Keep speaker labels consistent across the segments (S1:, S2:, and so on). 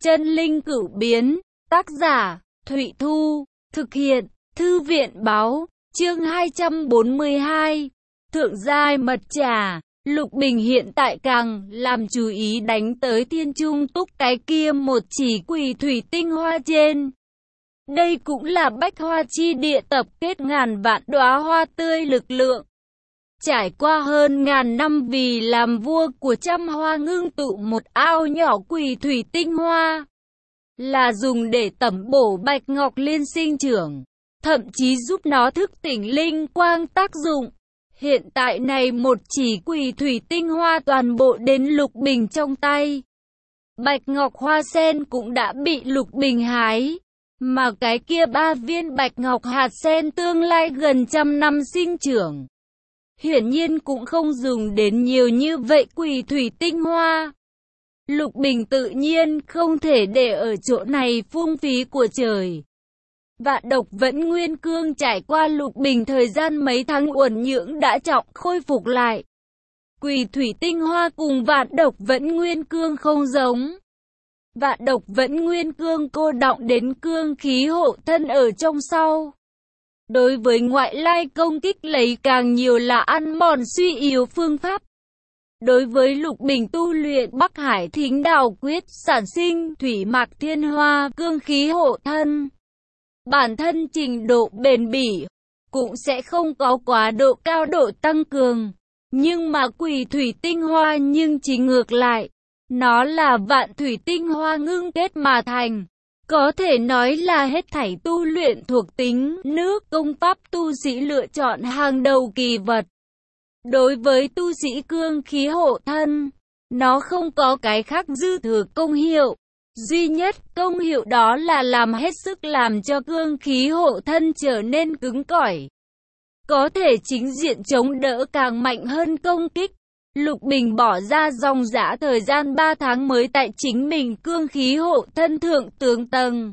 S1: Chân linh cửu biến, tác giả, Thụy Thu, thực hiện, Thư viện báo, chương 242, Thượng giai mật trà. Lục Bình hiện tại càng làm chú ý đánh tới Thiên Trung Túc cái kia một chỉ quỷ thủy tinh hoa trên. Đây cũng là bách hoa chi địa tập kết ngàn vạn đóa hoa tươi lực lượng. Trải qua hơn ngàn năm vì làm vua của trăm hoa ngưng tụ một ao nhỏ quỷ thủy tinh hoa, là dùng để tẩm bổ bạch ngọc liên sinh trưởng, thậm chí giúp nó thức tỉnh linh quang tác dụng. Hiện tại này một chỉ quỷ thủy tinh hoa toàn bộ đến Lục Bình trong tay. Bạch ngọc hoa sen cũng đã bị Lục Bình hái, mà cái kia 3 viên bạch ngọc hạt sen tương lai gần trăm năm sinh trưởng, hiển nhiên cũng không dùng đến nhiều như vậy quỷ thủy tinh hoa. Lục Bình tự nhiên không thể để ở chỗ này phung phí của trời. Vạn độc vẫn nguyên cương trải qua Lục Bình thời gian mấy tháng uẩn nhưỡng đã trọng khôi phục lại. Quỷ thủy tinh hoa cùng vạn độc vẫn nguyên cương không giống. Vạn độc vẫn nguyên cương cô đọng đến cương khí hộ thân ở trong sau. Đối với ngoại lai công kích lấy càng nhiều là ăn mòn suy yếu phương pháp. Đối với Lục Bình tu luyện Bắc Hải Thính Đào Quyết sản sinh thủy mạc thiên hoa cương khí hộ thân, bản thân trình độ bền bỉ cũng sẽ không có quá độ cao độ tăng cường. Nhưng mà quỷ thủy tinh hoa nhưng chỉ ngược lại, nó là vạn thủy tinh hoa ngưng kết mà thành. Có thể nói là hết thảy tu luyện thuộc tính nước công pháp tu sĩ lựa chọn hàng đầu kỳ vật. Đối với tu sĩ cương khí hộ thân, nó không có cái khác dư thừa công hiệu. Duy nhất công hiệu đó là làm hết sức làm cho cương khí hộ thân trở nên cứng cỏi, có thể chính diện chống đỡ càng mạnh hơn công kích. Lục Bình bỏ ra dòng dã thời gian 3 tháng mới tại chính mình cương khí hộ thân thượng tướng tầng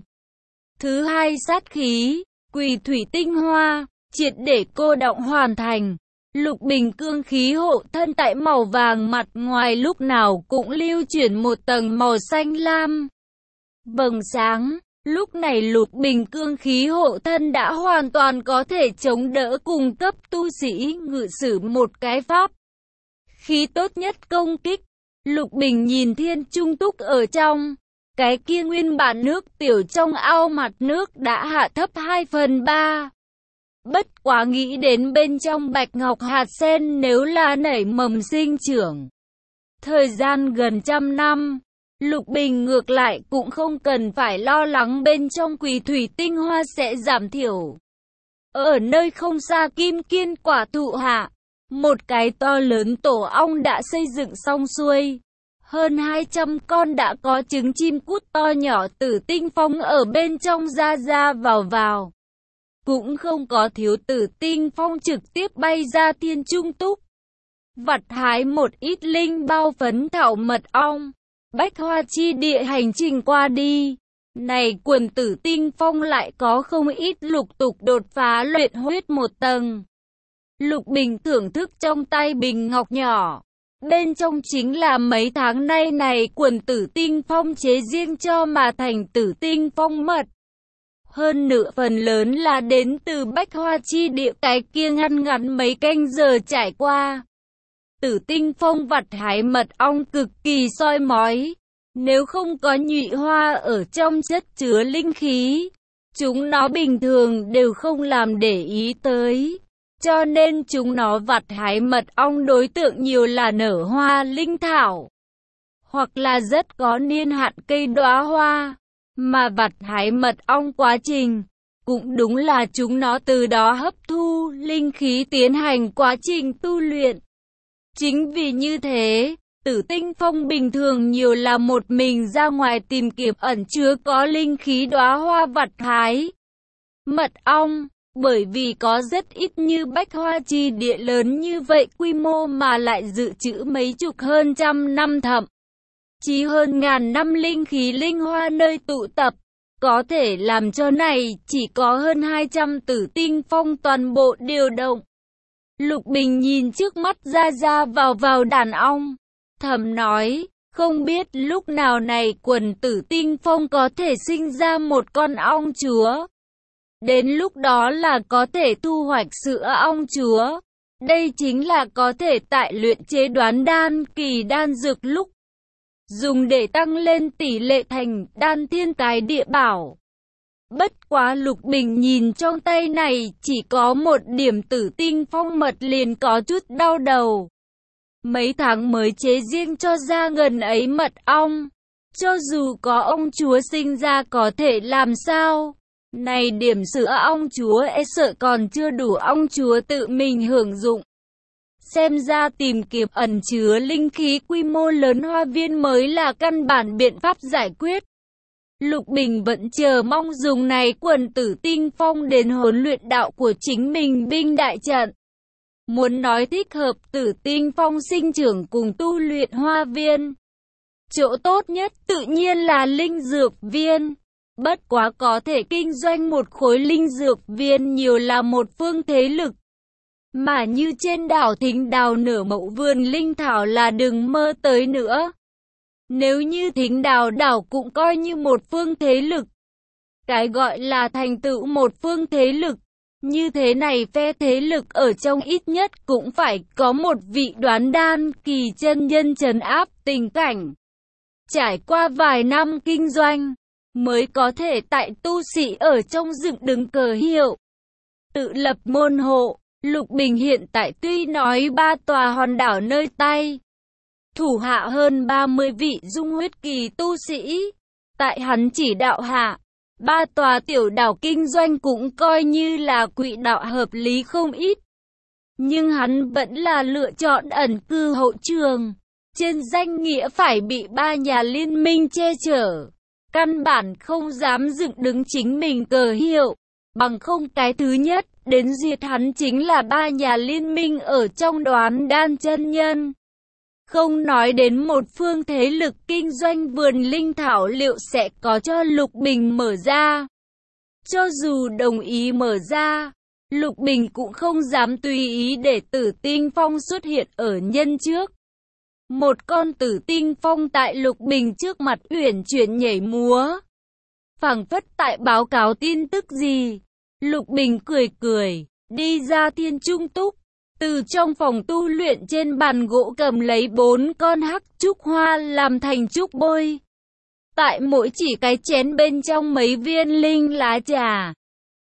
S1: thứ 2 sát khí, quỷ thủy tinh hoa, triệt để cô đọng hoàn thành. Lục Bình cương khí hộ thân tại màu vàng mặt ngoài lúc nào cũng lưu chuyển một tầng màu xanh lam vầng sáng. Lúc này Lục Bình cương khí hộ thân đã hoàn toàn có thể chống đỡ cung cấp tu sĩ ngự sử một cái pháp khí tốt nhất công kích. Lục Bình nhìn Thiên Trung Túc ở trong cái kia nguyên bản nước tiểu trong ao mặt nước đã hạ thấp 2/3. Bất quá nghĩ đến bên trong bạch ngọc hạt sen nếu là nảy mầm sinh trưởng thời gian gần trăm năm, Lục Bình ngược lại cũng không cần phải lo lắng bên trong quỷ thủy tinh hoa sẽ giảm thiểu. Ở nơi không xa Kim Kiên quả thụ hạ, một cái to lớn tổ ong đã xây dựng xong xuôi. Hơn 200 con đã có trứng chim cút to nhỏ Tử Tinh Phong ở bên trong ra ra vào vào. Cũng không có thiếu Tử Tinh Phong trực tiếp bay ra Thiên Trung Túc, vặt hái một ít linh bao phấn thảo mật ong. Bách hoa chi địa hành trình qua đi, này quần Tử Tinh Phong lại có không ít lục tục đột phá luyện huyết một tầng. Lục Bình thưởng thức trong tay bình ngọc nhỏ, bên trong chính là mấy tháng nay này quần Tử Tinh Phong chế riêng cho mà thành Tử Tinh Phong mật. Hơn nửa phần lớn là đến từ bách hoa chi địa cái kia ngăn ngắn mấy canh giờ trải qua. Tử Tinh Phong vặt hái mật ong cực kỳ soi mói, nếu không có nhụy hoa ở trong chất chứa linh khí, chúng nó bình thường đều không làm để ý tới. Cho nên chúng nó vặt hái mật ong đối tượng nhiều là nở hoa linh thảo, hoặc là rất có niên hạn cây đóa hoa. Mà vặt hái mật ong quá trình, cũng đúng là chúng nó từ đó hấp thu linh khí tiến hành quá trình tu luyện. Chính vì như thế, Tử Tinh Phong bình thường nhiều là một mình ra ngoài tìm kiếm ẩn chứa có linh khí đóa hoa vặt hái mật ong. Bởi vì có rất ít như bách hoa chi địa lớn như vậy quy mô mà lại dự trữ mấy chục hơn trăm năm thậm chí hơn ngàn năm linh khí linh hoa nơi tụ tập, có thể làm cho này chỉ có hơn 200 Tử Tinh Phong toàn bộ điều động. Lục Bình nhìn trước mắt ra ra vào vào đàn ong, thầm nói, Không biết lúc nào này quần Tử Tinh Phong có thể sinh ra một con ong chúa. Đến lúc đó là có thể thu hoạch sữa ong chúa. Đây chính là có thể tại luyện chế đoán đan kỳ đan dược lúc dùng để tăng lên tỷ lệ thành đan thiên tài địa bảo. Bất quá Lục Bình nhìn trong tay này chỉ có một điểm Tử Tinh Phong mật liền có chút đau đầu. Mấy tháng mới chế riêng cho ra gần ấy mật ong. Cho dù có ong chúa sinh ra có thể làm sao? Này điểm sữa ong chúa sợ còn chưa đủ ong chúa tự mình hưởng dụng. Xem ra tìm kiếm ẩn chứa linh khí quy mô lớn hoa viên mới là căn bản biện pháp giải quyết. Lục Bình vẫn chờ mong dùng này quần Tử Tinh Phong đến huấn luyện đạo của chính mình binh đại trận. Muốn nói thích hợp Tử Tinh Phong sinh trưởng cùng tu luyện hoa viên. Chỗ tốt nhất tự nhiên là linh dược viên. Bất quá có thể kinh doanh một khối linh dược viên nhiều là một phương thế lực. Mà như trên đảo Thính Đào nửa mẫu vườn linh thảo là đừng mơ tới nữa. Nếu như Thính Đào đảo cũng coi như một phương thế lực. Cái gọi là thành tựu một phương thế lực. Như thế này phe thế lực ở trong ít nhất cũng phải có một vị đoán đan kỳ chân nhân trấn áp tình cảnh. Trải qua vài năm kinh doanh, mới có thể tại tu sĩ ở trong dựng đứng cờ hiệu. Tự lập môn hộ, Lục Bình hiện tại tuy nói 3 tòa hòn đảo nơi tay. Thủ hạ hơn 30 vị dung huyết kỳ tu sĩ. Tại hắn chỉ đạo hạ, 3 tòa tiểu đảo kinh doanh cũng coi như là quỹ đạo hợp lý không ít. Nhưng hắn vẫn là lựa chọn ẩn cư hậu trường. Trên danh nghĩa phải bị 3 nhà liên minh che chở. Căn bản không dám dựng đứng chính mình cờ hiệu. Bằng không cái thứ nhất, đến diệt hắn chính là 3 nhà liên minh ở trong đoán đan chân nhân. Không nói đến một phương thế lực kinh doanh vườn linh thảo liệu sẽ có cho Lục Bình mở ra. Cho dù đồng ý mở ra, Lục Bình cũng không dám tùy ý để Tử Tinh Phong xuất hiện ở nhân trước. Một con Tử Tinh Phong tại Lục Bình trước mặt uyển chuyển nhảy múa. Phảng phất tại báo cáo tin tức gì. Lục Bình cười cười, đi ra Thiên Trung Túc. Từ trong phòng tu luyện trên bàn gỗ cầm lấy 4 con hắc trúc hoa làm thành trúc bôi. Tại mỗi chỉ cái chén bên trong mấy viên linh lá trà.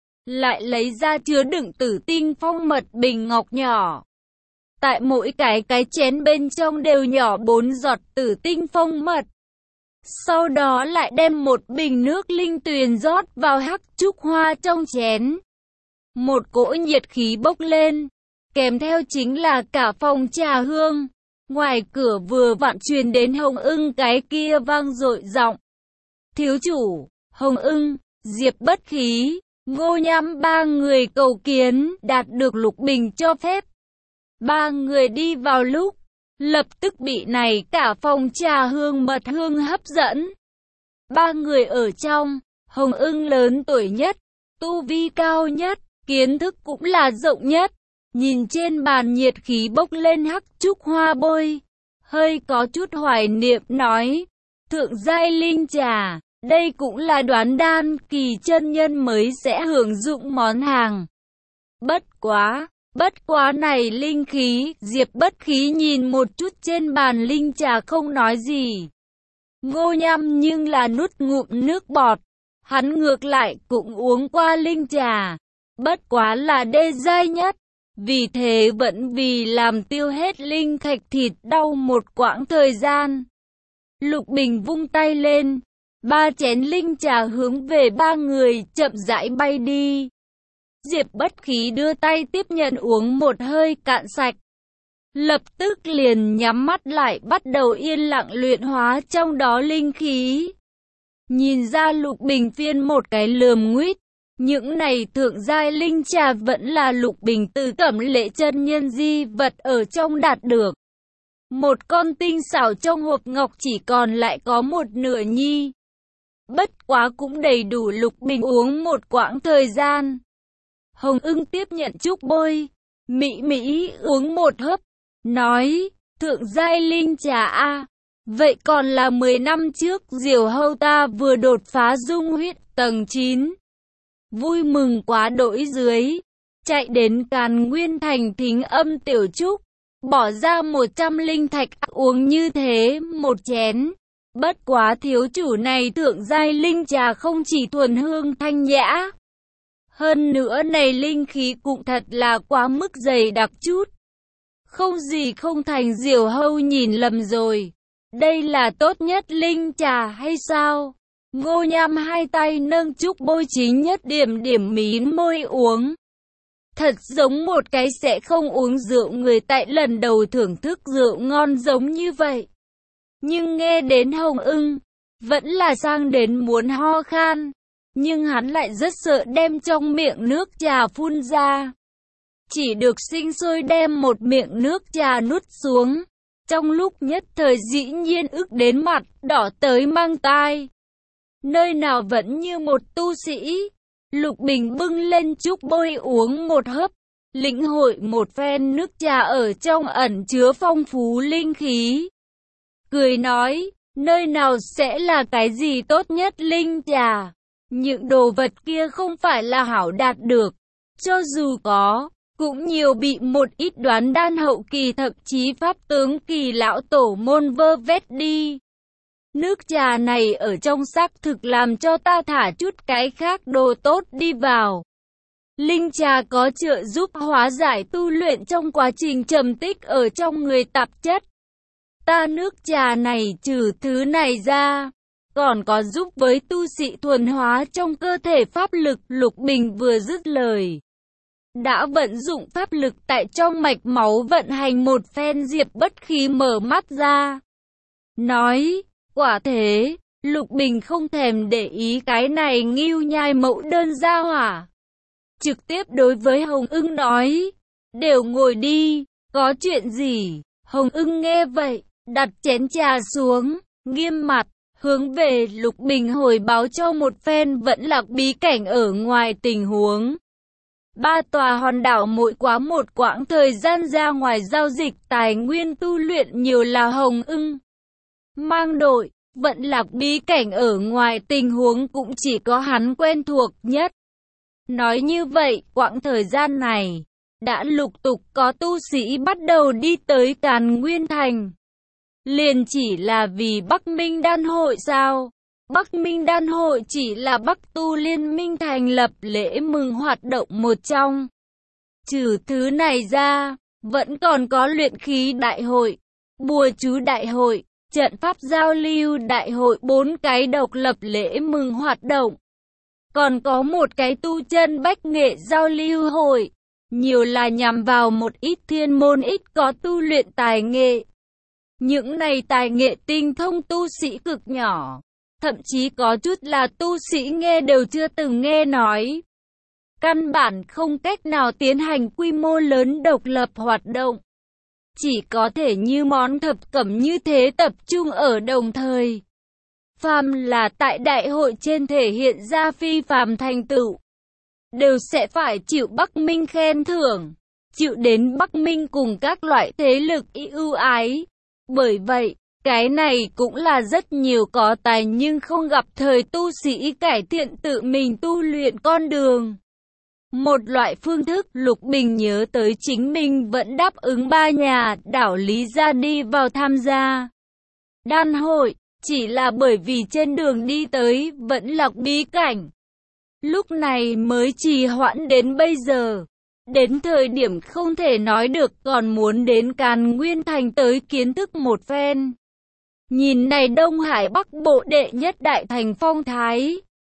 S1: Lại lấy ra chứa đựng Tử Tinh Phong mật bình ngọc nhỏ. Tại mỗi cái chén bên trong đều nhỏ 4 giọt Tử Tinh Phong mật. Sau đó lại đem một bình nước linh tuyền rót vào hắc trúc hoa trong chén. Một cỗ nhiệt khí bốc lên. Kèm theo chính là cả phòng trà hương. Ngoài cửa vừa vặn truyền đến Hồng Ưng cái kia vang dội giọng. Thiếu chủ, Hồng Ưng, Diệp Bất Khí, Ngô Nham 3 người cầu kiến, đạt được Lục Bình cho phép. 3 người đi vào lúc, lập tức bị này cả phòng trà hương mật hương hấp dẫn. 3 người ở trong, Hồng Ưng lớn tuổi nhất, tu vi cao nhất, kiến thức cũng là rộng nhất. Nhìn trên bàn nhiệt khí bốc lên hắc trúc hoa bôi, hơi có chút hoài niệm nói, thượng giai linh trà, đây cũng là đoán đan kỳ chân nhân mới sẽ hưởng dụng món hàng. Bất quá này linh khí, Diệp Bất Khí nhìn một chút trên bàn linh trà không nói gì. Ngô Nham nhưng là nuốt ngụm nước bọt, hắn ngược lại cũng uống qua linh trà, bất quá là đê giai nhất. Vì thế vẫn vì làm tiêu hết linh thạch thịt đau một quãng thời gian. Lục Bình vung tay lên, 3 chén linh trà hướng về 3 người chậm rãi bay đi. Diệp Bất Khí đưa tay tiếp nhận uống một hơi cạn sạch. Lập tức liền nhắm mắt lại bắt đầu yên lặng luyện hóa trong đó linh khí. Nhìn ra Lục Bình phiên một cái lườm nguýt. Những này thượng giai linh trà vẫn là Lục Bình từ Cẩm Lệ chân nhân di vật ở trong đạt được. Một con tinh xảo trong hộp ngọc chỉ còn lại có một nửa nhi. Bất quá cũng đầy đủ Lục Bình uống một quãng thời gian. Hồng Ưng tiếp nhận trúc bôi, Mỹ uống một hớp, nói, thượng giai linh trà a, Vậy còn là 10 năm trước, Diều Hâu ta vừa đột phá dung huyết tầng 9. Vui mừng quá đỗi dưới, chạy đến Càn Nguyên Thành thính âm Tiểu Trúc, bỏ ra 100 linh thạch uống như thế một chén. Bất quá thiếu chủ này thượng giai linh trà không chỉ thuần hương thanh nhã, hơn nữa này linh khí cũng thật là quá mức dày đặc chút. Không gì không thành, Diều Hâu nhìn lầm rồi. Đây là tốt nhất linh trà hay sao? Ngô Nham hai tay nâng chúc bôi chính nhất điểm điểm mí môi uống. Thật giống một cái sẽ không uống rượu người tại lần đầu thưởng thức rượu ngon giống như vậy. Nhưng nghe đến Hồng Ưng, vẫn là sang đến muốn ho khan. Nhưng hắn lại rất sợ đem trong miệng nước trà phun ra. Chỉ được sinh sôi đem một miệng nước trà nuốt xuống. Trong lúc nhất thời dĩ nhiên ức đến mặt đỏ tới mang tai. Nơi nào vẫn như một tu sĩ. Lục Bình bưng lên chúc bôi uống một hớp, lĩnh hội một phen nước trà ở trong ẩn chứa phong phú linh khí. Cười nói, nơi nào sẽ là cái gì tốt nhất linh trà? Những đồ vật kia không phải là hảo đạt được. Cho dù có, cũng nhiều bị một ít đoán đan hậu kỳ thậm chí pháp tướng kỳ lão tổ môn vơ vét đi. Nước trà này ở trong xác thực làm cho ta thả chút cái khác đồ tốt đi vào. Linh trà có trợ giúp hóa giải tu luyện trong quá trình trầm tích ở trong người tạp chất. Ta nước trà này trừ thứ này ra, còn có giúp với tu sĩ thuần hóa trong cơ thể pháp lực. Lục Bình vừa dứt lời, đã vận dụng pháp lực tại trong mạch máu vận hành một phen. Diệp Bất Khí mở mắt ra, nói, quả thế. Lục Bình không thèm để ý cái này ngưu nhai mẫu đơn gia hỏa, trực tiếp đối với Hồng Ưng nói, đều ngồi đi, có chuyện gì? Hồng Ưng nghe vậy, đặt chén trà xuống, nghiêm mặt, hướng về Lục Bình hồi báo cho một phen Vẫn Lạc bí cảnh ở ngoài tình huống. 3 tòa hòn đảo mỗi quá một quãng thời gian ra ngoài giao dịch tài nguyên tu luyện nhiều là Hồng Ưng mang đội. Vận Lạc bí cảnh ở ngoài tình huống cũng chỉ có hắn quen thuộc nhất. Nói như vậy, quãng thời gian này, đã lục tục có tu sĩ bắt đầu đi tới Càn Nguyên Thành. Liền chỉ là vì Bắc Minh Đan Hội sao? Bắc Minh Đan Hội chỉ là Bắc Tu Liên Minh thành lập lễ mừng hoạt động một trong. Trừ thứ này ra, vẫn còn có luyện khí đại hội, bùa chú đại hội, trận pháp giao lưu đại hội, 4 cái độc lập lễ mừng hoạt động. Còn có một cái tu chân bách nghệ giao lưu hội, nhiều là nhằm vào một ít thiên môn ít có tu luyện tài nghệ. Những này tài nghệ tinh thông tu sĩ cực nhỏ, thậm chí có chút là tu sĩ nghe đều chưa từng nghe nói. Căn bản không cách nào tiến hành quy mô lớn độc lập hoạt động. Chỉ có thể như món thập cẩm như thế tập trung ở đồng thời. Phàm là tại đại hội trên thể hiện ra phi phàm thành tựu, đều sẽ phải chịu Bắc Minh khen thưởng, chịu đến Bắc Minh cùng các loại thế lực ưu ái. Bởi vậy, cái này cũng là rất nhiều có tài nhưng không gặp thời tu sĩ cải thiện tự mình tu luyện con đường. Một loại phương thức. Lục Bình nhớ tới chính mình vẫn đáp ứng 3 nhà đảo Lý ra đi vào tham gia đan hội, chỉ là bởi vì trên đường đi tới Vẫn Lạc bí cảnh, lúc này mới trì hoãn đến bây giờ. Đến thời điểm không thể nói được còn muốn đến Càn Nguyên Thành tới kiến thức một phen. Nhìn này Đông Hải Bắc Bộ đệ nhất đại thành phong thái.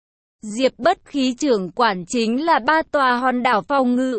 S1: Diệp Bất Khí trưởng quản chính là 3 tòa hòn đảo phòng ngự.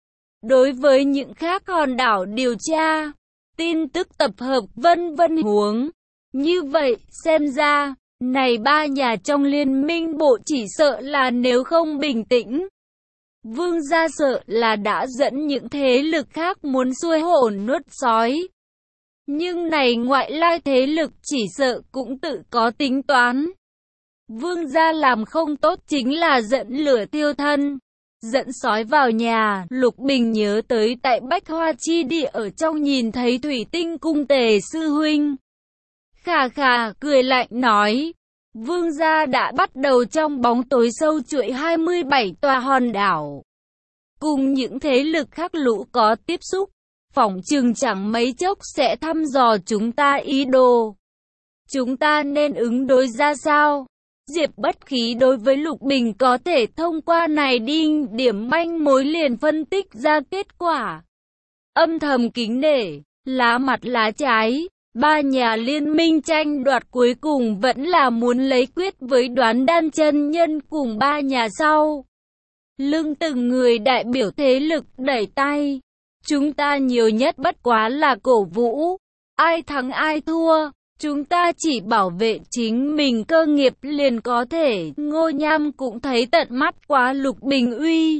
S1: Đối với những khác hòn đảo điều tra, tin tức tập hợp vân vân huống. Như vậy, xem ra, này 3 nhà trong liên minh bộ chỉ sợ là nếu không bình tĩnh. Vương gia sợ là đã dẫn những thế lực khác muốn xuôi hồn nuốt sói. Nhưng này ngoại lai thế lực chỉ sợ cũng tự có tính toán. Vương gia làm không tốt chính là dẫn lửa tiêu thân, dẫn sói vào nhà. Lục Bình nhớ tới tại Bách Hoa Chi Địa ở trong nhìn thấy Thủy Tinh Cung Tề sư huynh, khà khà cười lạnh nói, vương gia đã bắt đầu trong bóng tối sâu chuỗi 27 tòa hòn đảo. Cùng những thế lực khác lũ có tiếp xúc, phỏng chừng chẳng mấy chốc sẽ thăm dò chúng ta ý đồ. Chúng ta nên ứng đối ra sao? Diệp Bất Khí đối với Lục Bình có thể thông qua này đi điểm manh mối liền phân tích ra kết quả. Âm thầm kính nể, lá mặt lá trái, ba nhà liên minh tranh đoạt cuối cùng vẫn là muốn lấy quyết với Đoán Đan chân nhân cùng ba nhà sau. Lưng từng người đại biểu thế lực đẩy tay. Chúng ta nhiều nhất bất quá là cổ vũ. Ai thắng ai thua, chúng ta chỉ bảo vệ chính mình cơ nghiệp liền có thể. Ngô Nham cũng thấy tận mắt qua Lục Bình uy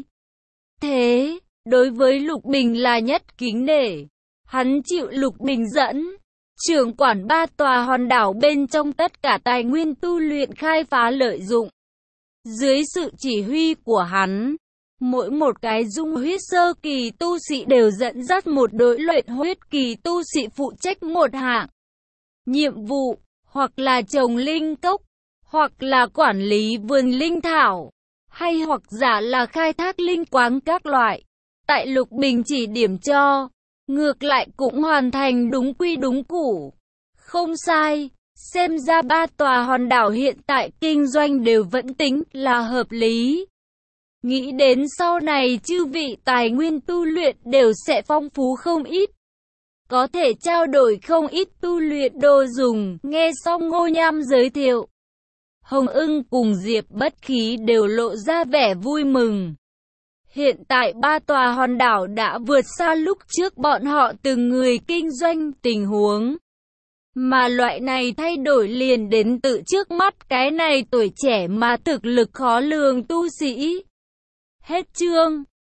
S1: thế, đối với Lục Bình là nhất kính nể. Hắn chịu Lục Bình dẫn, trưởng quản 3 tòa hòn đảo bên trong tất cả tài nguyên tu luyện khai phá lợi dụng. Dưới sự chỉ huy của hắn, mỗi một cái dung huyết sơ kỳ tu sĩ đều dẫn dắt một đội luyện huyết kỳ tu sĩ phụ trách một hạng nhiệm vụ, hoặc là trồng linh cốc, hoặc là quản lý vườn linh thảo, hay hoặc giả là khai thác linh quáng các loại. Tại Lục Bình chỉ điểm cho, ngược lại cũng hoàn thành đúng quy đúng củ. Không sai, xem ra 3 tòa hòn đảo hiện tại kinh doanh đều vẫn tính là hợp lý. Nghĩ đến sau này chư vị tài nguyên tu luyện đều sẽ phong phú không ít. Có thể trao đổi không ít tu luyện đồ dùng. Nghe xong Ngô Nham giới thiệu, Hồng Ưng cùng Diệp Bất Khí đều lộ ra vẻ vui mừng. Hiện tại 3 tòa hòn đảo đã vượt xa lúc trước bọn họ từng người kinh doanh tình huống. Mà loại này thay đổi liền đến tự trước mắt cái này tuổi trẻ mà thực lực khó lường tu sĩ. Hết chương.